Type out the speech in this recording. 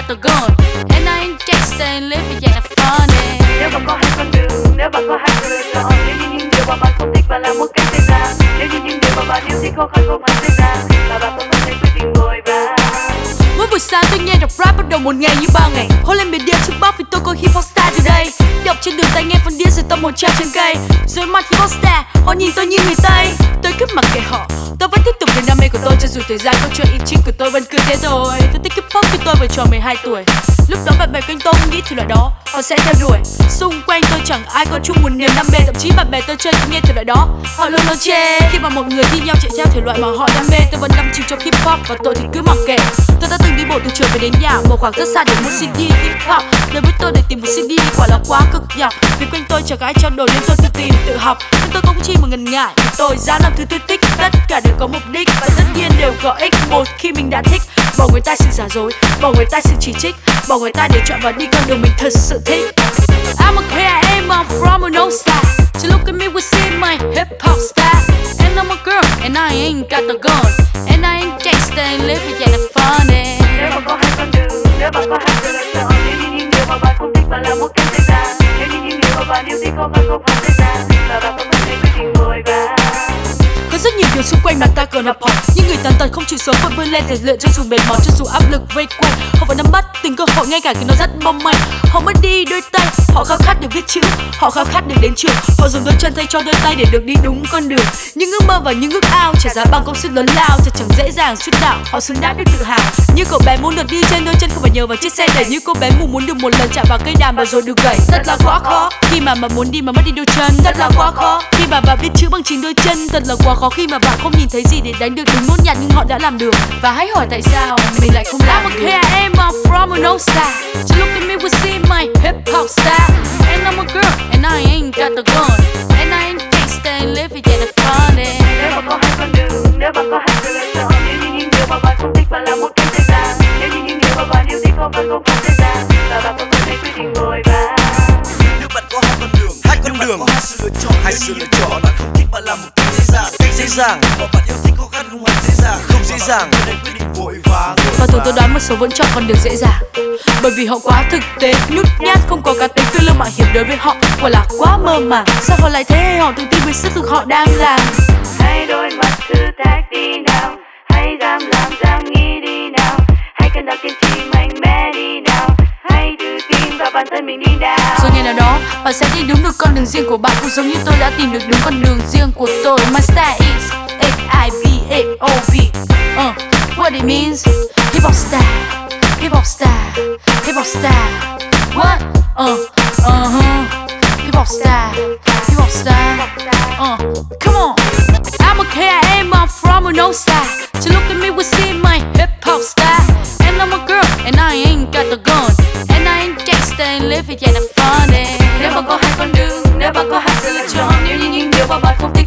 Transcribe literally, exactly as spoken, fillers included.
got the gun and I ain't gangsta and living yeah funny. Nếu bạn có hai con đường, nếu bạn có hai sự lựa chọn, nếu như những điều mà bạn không thích và là một cách xảy ra, nếu như những điều mà bạn yêu thích khó khăn không hẳn xảy ra, và bạn vẫn có thể quyết định vội vã. Mỗi buổi sáng tôi nghe đọc rap bắt đầu một ngày như bao ngày. Hôn lên biển địa trước bóc vì tôi có hip hop style từ đây. Đọc trên đường tay nghe phân điên rồi tâm hồn treo trên cây. Rồi mặt hip hop star, họ nhìn tôi như người Tây. Tôi cứ mặc kệ họ, tôi vẫn tiếp tục niềm đam mê của tôi cho dù thời gian câu chuyện ý chính của tôi vẫn cứ thế thôi. Tôi thích hip hop khi tôi vừa tròn mười hai tuổi. Lúc đó bạn bè quanh tôi không nghĩ thể loại đó họ sẽ theo đuổi. Xung quanh tôi chẳng ai có chung một niềm đam mê, thậm chí bạn bè tôi chơi cũng nghe thể loại đó họ luôn luôn chê. Khi mà một người thi nhau chạy theo thể loại mà họ đam mê, tôi vẫn đắm chìm trong hip hop và tôi thì cứ mặc kệ. Tôi đã từng đi bộ từ trường về đến nhà một khoảng rất xa để mua xê đê hip hop. Đối với tôi để tìm một xê đê quả là quá cực nhọc, vì quanh tôi chẳng có ai trao đổi nên tôi tự tìm tự học. Nhưng tôi không chi mà ngần ngại, tôi dám làm thứ tôi thích, tất cả đều có mục đích và tất nhiên đều có ích một khi mình đã thích. Bỏ người ta sự giả dối, bỏ người ta sự chỉ trích, bỏ người ta để chọn và đi con đường mình thật sự thích. I'm a K I M, I'm from a no side. So look at me, we see my hip hop style. And I'm a girl, and I ain't got the gun. And I ain't gangsta and living yeah that's funny. Nếu bạn có hai con đường, nếu bạn có hai sự lựa chọn, nếu như những điều mà bạn không thích và là một cách xảy ra, nếu như những điều mà bạn yêu thích khó khăn không hẳn xảy ra, và bạn vẫn có thể quyết định vội vã. Có rất nhiều điều xung quanh mà ta cần học hỏi. Những người tàn tật không chịu sống vẫn vươn lên rèn luyện cho dù mệt mỏi, cho dù áp lực vây quanh. Họ vẫn nắm bắt từng cơ hội ngay cả khi nó rất mong manh. Họ mất đi đôi tay, họ khao khát được viết chữ, họ khao khát được đến trường. Họ dùng đôi chân thay cho đôi tay để được đi đúng con đường. Những ước mơ và những ước ao trả giá bằng công sức lớn lao, thật chẳng dễ dàng chút nào. Họ xứng đáng được tự hào. Như cậu bé muốn được đi trên đôi chân không phải nhờ vào chiếc xe đẩy. Như cô bé mù muốn được một lần chạm vào cây đàn và rồi được gãy. Thật là quá khó khi mà mà muốn đi mà mất đi đôi chân. Thật là quá khó khi mà bạn viết chữ bằng chính đôi chân. Thật là quá khó khi mà bạn không nhìn thấy gì để đánh được đúng nốt nhạc nhưng họ đã làm được. Và hãy hỏi tại sao mình lại không làm được. I'm a K I M, I'm from a no side. So look at me, we see my hip hop style. And I'm a girl, and I ain't got the gun. And I ain't gangsta and living yeah that's funny. Nếu bạn có hai con đường, nếu bạn có hai sự lựa chọn, nếu như những điều mà bạn không thích và là một cách xảy ra, nếu như những điều mà bạn yêu thích khó khăn không hẳn xảy ra, và bạn vẫn có thể quyết định vội vã. Nếu bạn có hai con đường, hai con đường, có hai sự lựa chọn, hai sự lựa chọn, bạn không thích bạn làm một cách dễ dàng, cách dễ dàng, mà bạn yêu thích khó khăn không hẳn dễ dàng, không dễ dàng, nên quyết định vội vàng. Và thường tôi đoán một số vẫn chọn con đường dễ dàng, bởi vì họ quá thực tế, nhút nhát, không có cá tính, phiêu lưu mạo hiểm đối với họ quả là quá mơ màng. Sao họ lại thế hay họ tự tin với sức lực họ đang làm? Hãy đối mặt thử thách đi nào, hãy dám làm dám nghĩ đi nào, hãy cân đo kiên trì mạnh mẽ đi nào, hãy tự tin vào bản thân mình đi nào. Rồi ngày nào đó bạn sẽ đi đúng được con đường riêng của bạn, cũng giống như tôi đã tìm được đúng con đường riêng của tôi. My style is H I B A O V. Uh, what it means? Hip hop style, hip hop style, hip hop style. What? Uh, uh huh. Hip hop style, hip hop style. Uh, come on. I'm a K I M, I'm from a no side. So look at me, we see my hip hop style. And I'm a girl, and I ain't got the gun. And I ain't gangsta and living yeah that's funny. Nếu bạn có hai con đường, nếu bạn có hai sự lựa chọn, nếu như những điều mà bạn không thích